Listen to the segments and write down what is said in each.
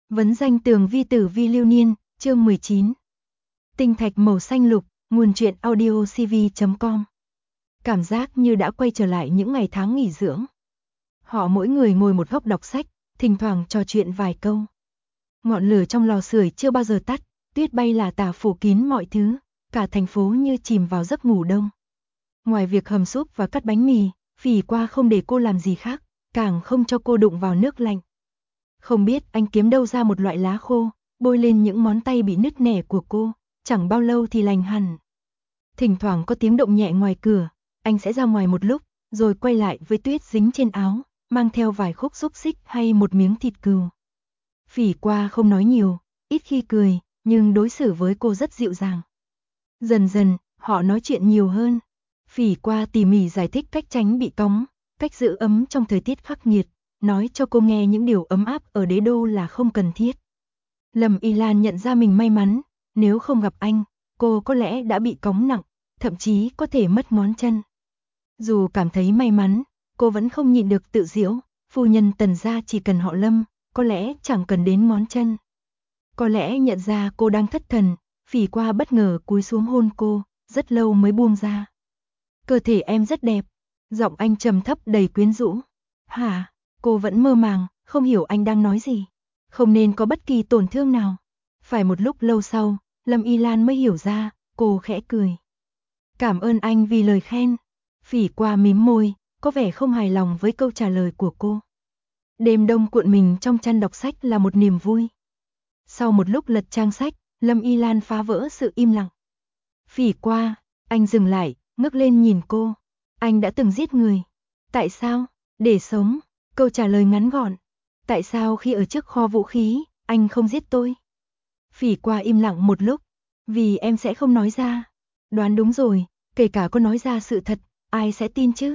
Vấn danh tường vi tử vi lưu niên, chương 19. Tinh thạch màu xanh lục, nguồn truyện audio cv.com. Cảm giác như đã quay trở lại những ngày tháng nghỉ dưỡng. Họ mỗi người ngồi một góc đọc sách, thỉnh thoảng trò chuyện vài câu. Ngọn lửa trong lò sưởi chưa bao giờ tắt, tuyết bay lả tả phủ kín mọi thứ, cả thành phố như chìm vào giấc ngủ đông. Ngoài việc hầm súp và cắt bánh mì, Phỉ Qua không để cô làm gì khác, càng không cho cô đụng vào nước lạnh. Không biết anh kiếm đâu ra một loại lá khô, bôi lên những ngón tay bị nứt nẻ của cô, chẳng bao lâu thì lành hẳn. Thỉnh thoảng có tiếng động nhẹ ngoài cửa, anh sẽ ra ngoài một lúc, rồi quay lại với tuyết dính trên áo, mang theo vài khúc xúc xích hay một miếng thịt cừu. Phỉ Qua không nói nhiều, ít khi cười, nhưng đối xử với cô rất dịu dàng. Dần dần, họ nói chuyện nhiều hơn. Phỉ Qua tỉ mỉ giải thích cách tránh bị cóng, cách giữ ấm trong thời tiết khắc nghiệt, nói cho cô nghe những điều ấm áp ở đế đô là không cần thiết. Lâm Y Lan nhận ra mình may mắn, nếu không gặp anh, cô có lẽ đã bị cóng nặng, thậm chí có thể mất ngón chân. Dù cảm thấy may mắn, cô vẫn không nhịn được tự giễu, phu nhân Tần gia chỉ cần họ Lâm, có lẽ chẳng cần đến ngón chân. Có lẽ nhận ra cô đang thất thần, Phỉ Qua bất ngờ cúi xuống hôn cô, rất lâu mới buông ra. Cơ thể em rất đẹp, giọng anh trầm thấp đầy quyến rũ. Hả? Cô vẫn mơ màng, không hiểu anh đang nói gì. Không nên có bất kỳ tổn thương nào. Phải một lúc lâu sau, Lâm Y Lan mới hiểu ra, cô khẽ cười. Cảm ơn anh vì lời khen. Phỉ Qua mím môi, có vẻ không hài lòng với câu trả lời của cô. Đêm đông cuộn mình trong chăn đọc sách là một niềm vui. Sau một lúc lật trang sách, Lâm Y Lan phá vỡ sự im lặng. Phỉ Qua, anh dừng lại, ngước lên nhìn cô. Anh đã từng giết người. Tại sao? Để sống. Câu trả lời ngắn gọn. Tại sao khi ở trước kho vũ khí, anh không giết tôi? Phỉ Qua im lặng một lúc. Vì em sẽ không nói ra. Đoán đúng rồi, kể cả có nói ra sự thật, ai sẽ tin chứ?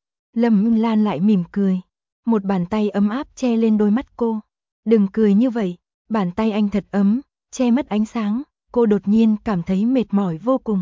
Lâm Y Lan lại mỉm cười. Một bàn tay ấm áp che lên đôi mắt cô. Đừng cười như vậy, bàn tay anh thật ấm, che mất ánh sáng. Cô đột nhiên cảm thấy mệt mỏi vô cùng.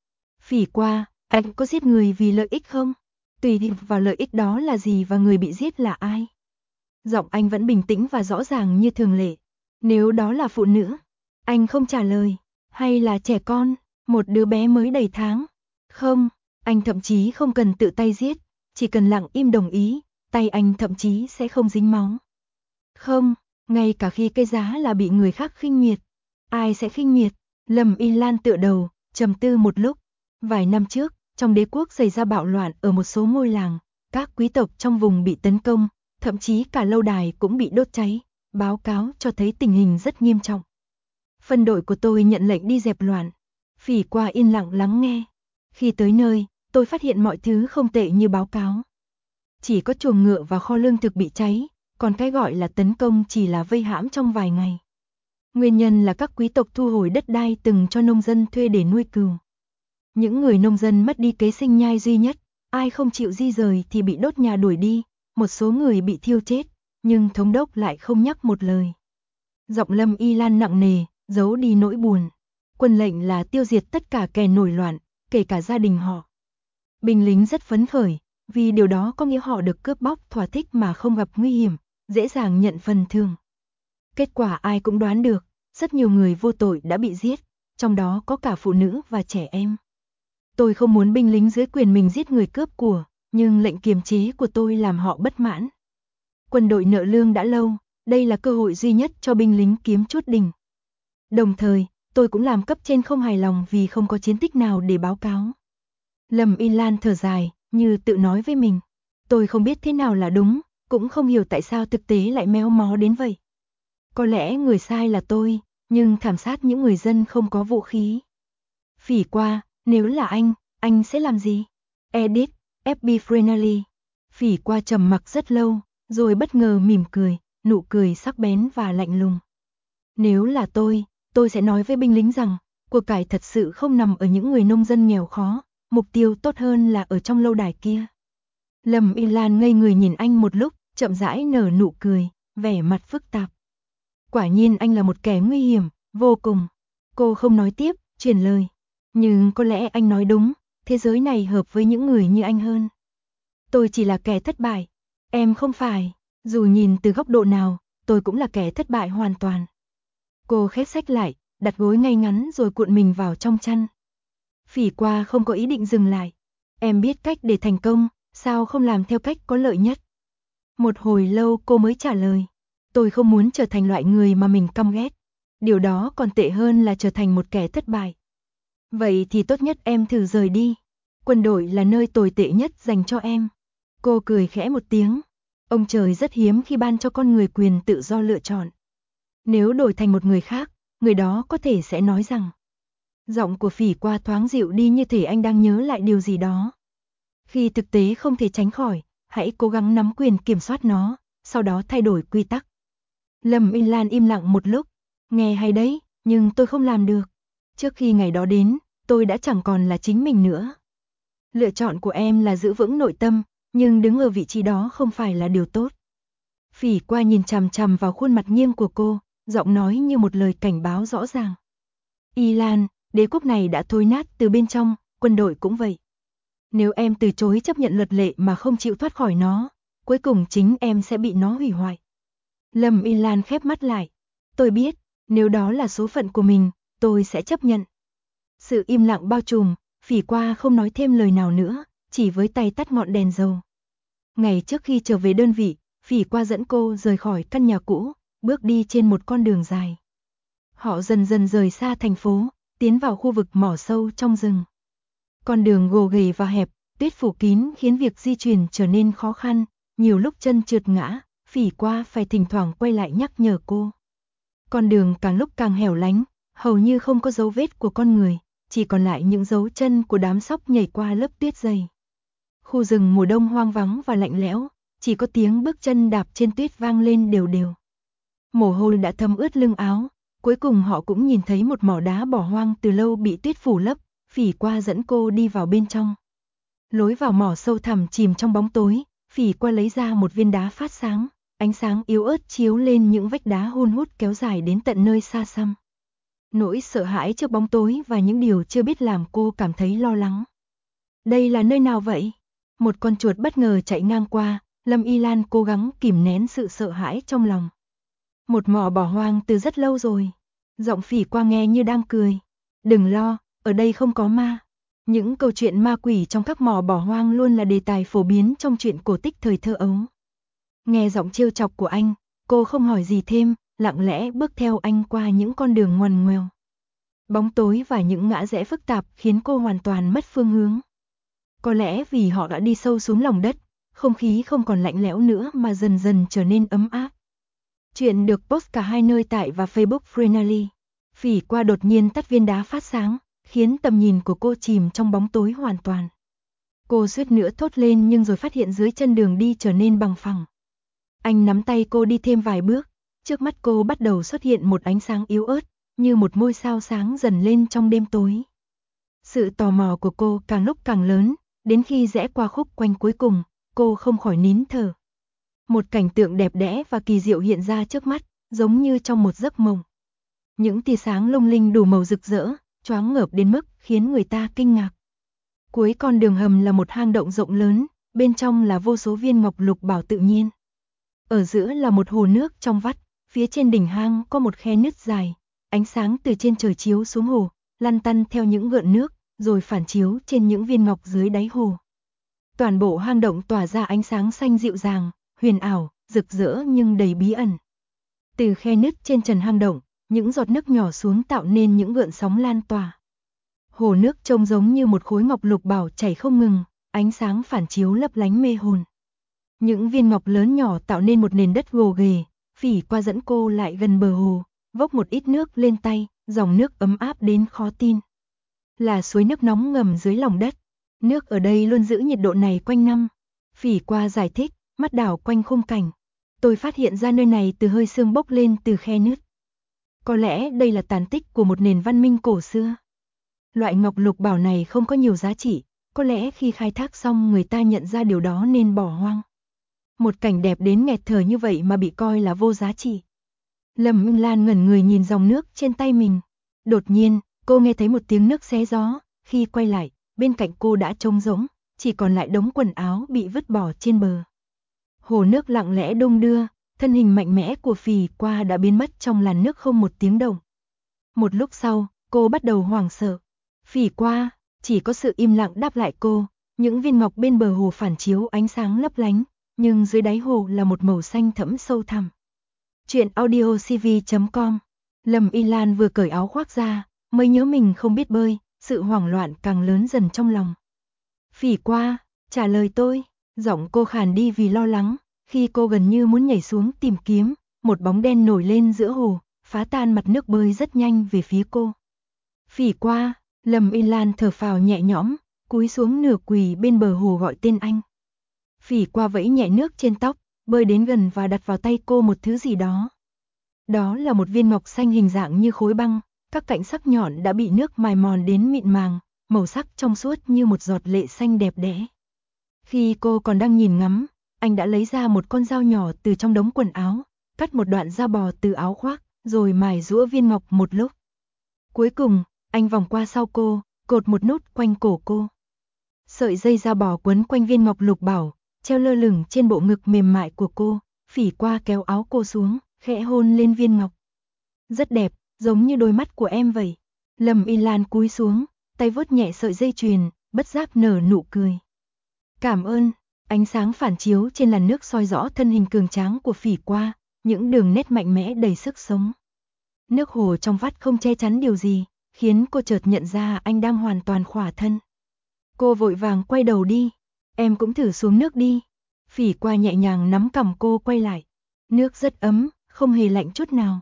Phỉ Qua, anh có giết người vì lợi ích không? Tùy thuộc vào lợi ích đó là gì và người bị giết là ai. Giọng anh vẫn bình tĩnh và rõ ràng như thường lệ. Nếu đó là phụ nữ, anh không trả lời. Hay là trẻ con, một đứa bé mới đầy tháng. Không, anh thậm chí không cần tự tay giết, chỉ cần lặng im đồng ý, tay anh thậm chí sẽ không dính máu. Không, ngay cả khi cái giá là bị người khác khinh miệt. Ai sẽ khinh miệt? Lâm Y Lan tựa đầu, trầm tư một lúc. Vài năm trước, trong đế quốc xảy ra bạo loạn ở một số ngôi làng, các quý tộc trong vùng bị tấn công, thậm chí cả lâu đài cũng bị đốt cháy, báo cáo cho thấy tình hình rất nghiêm trọng. Phân đội của tôi nhận lệnh đi dẹp loạn. Phỉ Qua yên lặng lắng nghe. Khi tới nơi, tôi phát hiện mọi thứ không tệ như báo cáo. Chỉ có chuồng ngựa và kho lương thực bị cháy, còn cái gọi là tấn công chỉ là vây hãm trong vài ngày. Nguyên nhân là các quý tộc thu hồi đất đai từng cho nông dân thuê để nuôi cừu. Những người nông dân mất đi kế sinh nhai duy nhất, ai không chịu di rời thì bị đốt nhà đuổi đi, một số người bị thiêu chết, nhưng thống đốc lại không nhắc một lời. Giọng Lâm Y Lan nặng nề, giấu đi nỗi buồn. Quân lệnh là tiêu diệt tất cả kẻ nổi loạn, kể cả gia đình họ. Binh lính rất phấn khởi, vì điều đó có nghĩa họ được cướp bóc thỏa thích mà không gặp nguy hiểm, dễ dàng nhận phần thưởng. Kết quả ai cũng đoán được, rất nhiều người vô tội đã bị giết, trong đó có cả phụ nữ và trẻ em. Tôi không muốn binh lính dưới quyền mình giết người cướp của, nhưng lệnh kiềm chế của tôi làm họ bất mãn. Quân đội nợ lương đã lâu, đây là cơ hội duy nhất cho binh lính kiếm chút đỉnh. Đồng thời, tôi cũng làm cấp trên không hài lòng vì không có chiến tích nào để báo cáo. Lâm Y Lan thở dài, như tự nói với mình. Tôi không biết thế nào là đúng, cũng không hiểu tại sao thực tế lại méo mó đến vậy. Có lẽ người sai là tôi, nhưng thảm sát những người dân không có vũ khí. Phỉ Qua, nếu là anh sẽ làm gì? Edit, FB Friendly. Phỉ Qua trầm mặc rất lâu, rồi bất ngờ mỉm cười, nụ cười sắc bén và lạnh lùng. Nếu là tôi sẽ nói với binh lính rằng, của cải thật sự không nằm ở những người nông dân nghèo khó, mục tiêu tốt hơn là ở trong lâu đài kia. Lâm Y Lan ngây người nhìn anh một lúc, chậm rãi nở nụ cười, vẻ mặt phức tạp. Quả nhiên anh là một kẻ nguy hiểm, vô cùng. Cô không nói tiếp, chuyển lời. Nhưng có lẽ anh nói đúng, thế giới này hợp với những người như anh hơn. Tôi chỉ là kẻ thất bại, em không phải. Dù nhìn từ góc độ nào, tôi cũng là kẻ thất bại hoàn toàn. Cô khép sách lại, đặt gối ngay ngắn rồi cuộn mình vào trong chăn. Phỉ Qua không có ý định dừng lại. Em biết cách để thành công, sao không làm theo cách có lợi nhất? Một hồi lâu cô mới trả lời. Tôi không muốn trở thành loại người mà mình căm ghét. Điều đó còn tệ hơn là trở thành một kẻ thất bại. Vậy thì tốt nhất em thử rời đi. Quân đội là nơi tồi tệ nhất dành cho em. Cô cười khẽ một tiếng. Ông trời rất hiếm khi ban cho con người quyền tự do lựa chọn. Nếu đổi thành một người khác, người đó có thể sẽ nói rằng. Giọng của Phỉ Qua thoáng dịu đi như thể anh đang nhớ lại điều gì đó. Khi thực tế không thể tránh khỏi, hãy cố gắng nắm quyền kiểm soát nó, sau đó thay đổi quy tắc. Lâm Yên Lan im lặng một lúc. Nghe hay đấy, nhưng tôi không làm được. Trước khi ngày đó đến, tôi đã chẳng còn là chính mình nữa. Lựa chọn của em là giữ vững nội tâm, nhưng đứng ở vị trí đó không phải là điều tốt. Phỉ Qua nhìn chằm chằm vào khuôn mặt nghiêng của cô, giọng nói như một lời cảnh báo rõ ràng. Y Lan, đế quốc này đã thối nát từ bên trong, quân đội cũng vậy. Nếu em từ chối chấp nhận luật lệ mà không chịu thoát khỏi nó, cuối cùng chính em sẽ bị nó hủy hoại. Lâm Y Lan khép mắt lại. Tôi biết, nếu đó là số phận của mình, tôi sẽ chấp nhận. Sự im lặng bao trùm, Phỉ Qua không nói thêm lời nào nữa, chỉ với tay tắt ngọn đèn dầu. Ngày trước khi trở về đơn vị, Phỉ Qua dẫn cô rời khỏi căn nhà cũ, bước đi trên một con đường dài. Họ dần dần rời xa thành phố, tiến vào khu vực mỏ sâu trong rừng. Con đường gồ ghề và hẹp, tuyết phủ kín khiến việc di chuyển trở nên khó khăn, nhiều lúc chân trượt ngã, Phỉ Qua phải thỉnh thoảng quay lại nhắc nhở cô. Con đường càng lúc càng hẻo lánh, hầu như không có dấu vết của con người, chỉ còn lại những dấu chân của đám sóc nhảy qua lớp tuyết dày. Khu rừng mùa đông hoang vắng và lạnh lẽo, chỉ có tiếng bước chân đạp trên tuyết vang lên đều đều. Mồ hôi đã thấm ướt lưng áo, cuối cùng họ cũng nhìn thấy một mỏ đá bỏ hoang từ lâu bị tuyết phủ lấp, Phỉ Qua dẫn cô đi vào bên trong. Lối vào mỏ sâu thẳm chìm trong bóng tối, Phỉ Qua lấy ra một viên đá phát sáng, ánh sáng yếu ớt chiếu lên những vách đá hun hút kéo dài đến tận nơi xa xăm. Nỗi sợ hãi trước bóng tối và những điều chưa biết làm cô cảm thấy lo lắng. Đây là nơi nào vậy? Một con chuột bất ngờ chạy ngang qua, Lâm Y Lan cố gắng kìm nén sự sợ hãi trong lòng. Một mỏ bỏ hoang từ rất lâu rồi. Giọng Phỉ Qua nghe như đang cười. Đừng lo, ở đây không có ma. Những câu chuyện ma quỷ trong các mỏ bỏ hoang luôn là đề tài phổ biến trong truyện cổ tích thời thơ ấu. Nghe giọng trêu chọc của anh, cô không hỏi gì thêm, lặng lẽ bước theo anh qua những con đường ngoằn ngoèo. Bóng tối và những ngã rẽ phức tạp khiến cô hoàn toàn mất phương hướng. Có lẽ vì họ đã đi sâu xuống lòng đất, không khí không còn lạnh lẽo nữa mà dần dần trở nên ấm áp. Chuyện được post cả hai nơi tại và Facebook Freenally. Phỉ Qua đột nhiên tắt viên đá phát sáng, khiến tầm nhìn của cô chìm trong bóng tối hoàn toàn. Cô suýt nữa thốt lên nhưng rồi phát hiện dưới chân đường đi trở nên bằng phẳng. Anh nắm tay cô đi thêm vài bước, trước mắt cô bắt đầu xuất hiện một ánh sáng yếu ớt, như một ngôi sao sáng dần lên trong đêm tối. Sự tò mò của cô càng lúc càng lớn, đến khi rẽ qua khúc quanh cuối cùng, cô không khỏi nín thở. Một cảnh tượng đẹp đẽ và kỳ diệu hiện ra trước mắt, giống như trong một giấc mộng. Những tia sáng lung linh đủ màu rực rỡ, choáng ngợp đến mức khiến người ta kinh ngạc. Cuối con đường hầm là một hang động rộng lớn, bên trong là vô số viên ngọc lục bảo tự nhiên. Ở giữa là một hồ nước trong vắt, phía trên đỉnh hang có một khe nứt dài, ánh sáng từ trên trời chiếu xuống hồ, lăn tăn theo những gợn nước, rồi phản chiếu trên những viên ngọc dưới đáy hồ. Toàn bộ hang động tỏa ra ánh sáng xanh dịu dàng, huyền ảo, rực rỡ nhưng đầy bí ẩn. Từ khe nứt trên trần hang động, những giọt nước nhỏ xuống tạo nên những gợn sóng lan tỏa. Hồ nước trông giống như một khối ngọc lục bảo chảy không ngừng, ánh sáng phản chiếu lấp lánh mê hồn. Những viên ngọc lớn nhỏ tạo nên một nền đất gồ ghề, Phỉ Qua dẫn cô lại gần bờ hồ, vốc một ít nước lên tay, dòng nước ấm áp đến khó tin. Là suối nước nóng ngầm dưới lòng đất, nước ở đây luôn giữ nhiệt độ này quanh năm. Phỉ Qua giải thích, mắt đảo quanh khung cảnh. Tôi phát hiện ra nơi này từ hơi sương bốc lên từ khe nứt. Có lẽ đây là tàn tích của một nền văn minh cổ xưa. Loại ngọc lục bảo này không có nhiều giá trị, có lẽ khi khai thác xong người ta nhận ra điều đó nên bỏ hoang. Một cảnh đẹp đến nghẹt thở như vậy mà bị coi là vô giá trị. Lâm Minh Lan ngẩn người nhìn dòng nước trên tay mình. Đột nhiên, cô nghe thấy một tiếng nước xé gió, khi quay lại, bên cạnh cô đã trống rỗng, chỉ còn lại đống quần áo bị vứt bỏ trên bờ. Hồ nước lặng lẽ đung đưa, thân hình mạnh mẽ của Phỉ Qua đã biến mất trong làn nước không một tiếng động. Một lúc sau, cô bắt đầu hoảng sợ. Phỉ Qua, chỉ có sự im lặng đáp lại cô, những viên ngọc bên bờ hồ phản chiếu ánh sáng lấp lánh, nhưng dưới đáy hồ là một màu xanh thẫm sâu thẳm. Chuyện audio cv.com. Lâm Y Lan vừa cởi áo khoác ra, mới nhớ mình không biết bơi, sự hoảng loạn càng lớn dần trong lòng. Phỉ Qua, trả lời tôi, giọng cô khàn đi vì lo lắng, khi cô gần như muốn nhảy xuống tìm kiếm, một bóng đen nổi lên giữa hồ, phá tan mặt nước bơi rất nhanh về phía cô. Phỉ Qua, Lâm Y Lan thở phào nhẹ nhõm, cúi xuống nửa quỳ bên bờ hồ gọi tên anh. Phỉ Qua vẫy nhẹ nước trên tóc, bơi đến gần và đặt vào tay cô một thứ gì đó. Đó là một viên ngọc xanh hình dạng như khối băng, các cạnh sắc nhọn đã bị nước mài mòn đến mịn màng, màu sắc trong suốt như một giọt lệ xanh đẹp đẽ. Khi cô còn đang nhìn ngắm, anh đã lấy ra một con dao nhỏ từ trong đống quần áo, cắt một đoạn da bò từ áo khoác, rồi mài giũa viên ngọc một lúc. Cuối cùng, anh vòng qua sau cô, cột một nút quanh cổ cô. Sợi dây da bò quấn quanh viên ngọc lục bảo, treo lơ lửng trên bộ ngực mềm mại của cô. Phỉ Qua kéo áo cô xuống, khẽ hôn lên viên ngọc. Rất đẹp, giống như đôi mắt của em vậy. Lâm Y Lan cúi xuống, tay vuốt nhẹ sợi dây chuyền, bất giác nở nụ cười. Cảm ơn. Ánh sáng phản chiếu trên làn nước soi rõ thân hình cường tráng của Phỉ Qua, những đường nét mạnh mẽ đầy sức sống. Nước hồ trong vắt không che chắn điều gì, khiến cô chợt nhận ra anh đang hoàn toàn khỏa thân. Cô vội vàng quay đầu đi. Em cũng thử xuống nước đi. Phỉ Qua nhẹ nhàng nắm cằm cô quay lại. Nước rất ấm, không hề lạnh chút nào.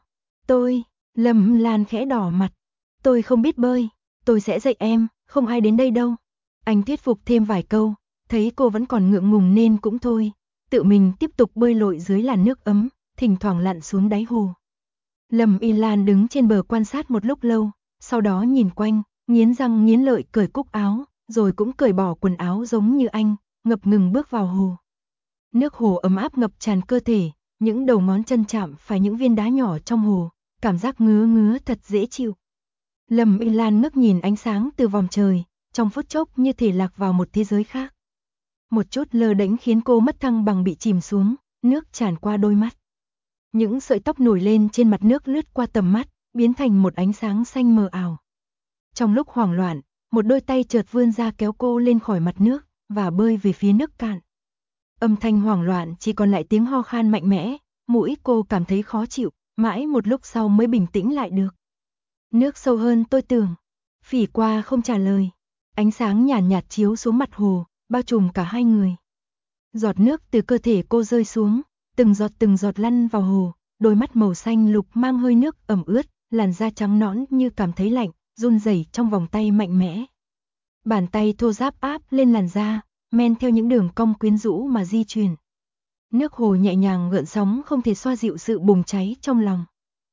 Lâm Lan khẽ đỏ mặt. Tôi không biết bơi, tôi sẽ dạy em, không ai đến đây đâu. Anh thuyết phục thêm vài câu, thấy cô vẫn còn ngượng ngùng nên cũng thôi, tự mình tiếp tục bơi lội dưới làn nước ấm, thỉnh thoảng lặn xuống đáy hồ. Lâm Y Lan đứng trên bờ quan sát một lúc lâu, sau đó nhìn quanh, nghiến răng nghiến lợi cởi cúc áo, rồi cũng cởi bỏ quần áo giống như anh, ngập ngừng bước vào hồ. Nước hồ ấm áp ngập tràn cơ thể, những đầu ngón chân chạm phải những viên đá nhỏ trong hồ, cảm giác ngứa ngứa thật dễ chịu. Lâm Y Lan ngước nhìn ánh sáng từ vòm trời, trong phút chốc như thể lạc vào một thế giới khác. Một chút lơ đễnh khiến cô mất thăng bằng bị chìm xuống, nước tràn qua đôi mắt. Những sợi tóc nổi lên trên mặt nước lướt qua tầm mắt, biến thành một ánh sáng xanh mờ ảo. Trong lúc hoảng loạn, một đôi tay chợt vươn ra kéo cô lên khỏi mặt nước và bơi về phía nước cạn. Âm thanh hoảng loạn chỉ còn lại tiếng ho khan mạnh mẽ, mũi cô cảm thấy khó chịu, mãi một lúc sau mới bình tĩnh lại được. Nước sâu hơn tôi tưởng. Phỉ Qua không trả lời. Ánh sáng nhàn nhạt chiếu xuống mặt hồ, bao trùm cả hai người. Giọt nước từ cơ thể cô rơi xuống, từng giọt lăn vào hồ, đôi mắt màu xanh lục mang hơi nước ẩm ướt, làn da trắng nõn như cảm thấy lạnh, run rẩy trong vòng tay mạnh mẽ. Bàn tay thô ráp áp lên làn da, men theo những đường cong quyến rũ mà di chuyển. Nước hồ nhẹ nhàng gợn sóng không thể xoa dịu sự bùng cháy trong lòng.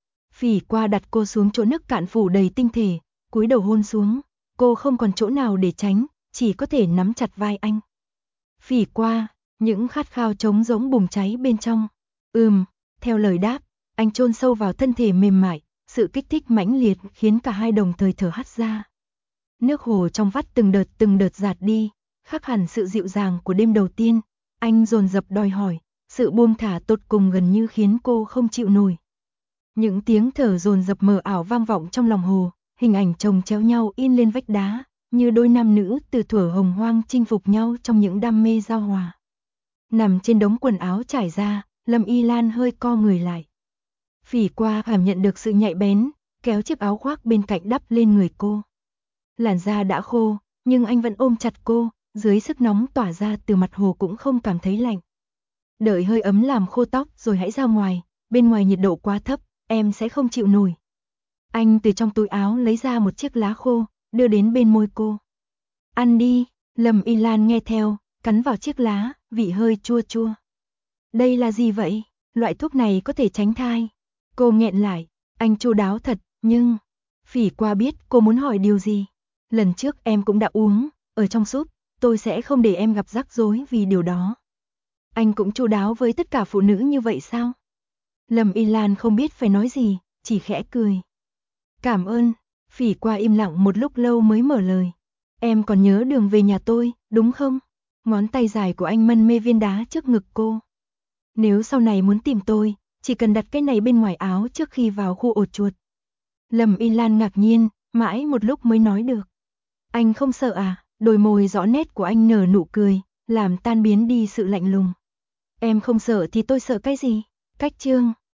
Phỉ Qua đặt cô xuống chỗ nước cạn phủ đầy tinh thể, cúi đầu hôn xuống, cô không còn chỗ nào để tránh, chỉ có thể nắm chặt vai anh. Phỉ Qua, những khát khao trống rỗng bùng cháy bên trong. Theo lời đáp, anh chôn sâu vào thân thể mềm mại, sự kích thích mãnh liệt khiến cả hai đồng thời thở hắt ra. Nước hồ trong vắt từng đợt dạt đi, khác hẳn sự dịu dàng của đêm đầu tiên, anh dồn dập đòi hỏi, sự buông thả tột cùng gần như khiến cô không chịu nổi. Những tiếng thở dồn dập mờ ảo vang vọng trong lòng hồ, hình ảnh chồng chéo nhau in lên vách đá, như đôi nam nữ từ thuở hồng hoang chinh phục nhau trong những đam mê giao hòa. Nằm trên đống quần áo trải ra, Lâm Y Lan hơi co người lại. Phỉ Qua cảm nhận được sự nhạy bén, kéo chiếc áo khoác bên cạnh đắp lên người cô. Làn da đã khô, nhưng anh vẫn ôm chặt cô, dưới sức nóng tỏa ra từ mặt hồ cũng không cảm thấy lạnh. Đợi hơi ấm làm khô tóc rồi hãy ra ngoài, bên ngoài nhiệt độ quá thấp, em sẽ không chịu nổi. Anh từ trong túi áo lấy ra một chiếc lá khô, đưa đến bên môi cô. Ăn đi. Lâm Y Lan nghe theo, cắn vào chiếc lá, vị hơi chua chua. Đây là gì vậy? Loại thuốc này có thể tránh thai. Cô nghẹn lại, anh chu đáo thật, nhưng... Phỉ Qua biết cô muốn hỏi điều gì. Lần trước em cũng đã uống, ở trong súp, tôi sẽ không để em gặp rắc rối vì điều đó. Anh cũng chu đáo với tất cả phụ nữ như vậy sao? Lâm Y Lan không biết phải nói gì, chỉ khẽ cười. Cảm ơn. Phỉ Qua im lặng một lúc lâu mới mở lời. Em còn nhớ đường về nhà tôi, đúng không? Ngón tay dài của anh mân mê viên đá trước ngực cô. Nếu sau này muốn tìm tôi, chỉ cần đặt cái này bên ngoài áo trước khi vào khu ổ chuột. Lâm Y Lan ngạc nhiên, mãi một lúc mới nói được. Anh không sợ à? Đôi môi rõ nét của anh nở nụ cười, làm tan biến đi sự lạnh lùng. Em không sợ thì tôi sợ cái gì? Cách chương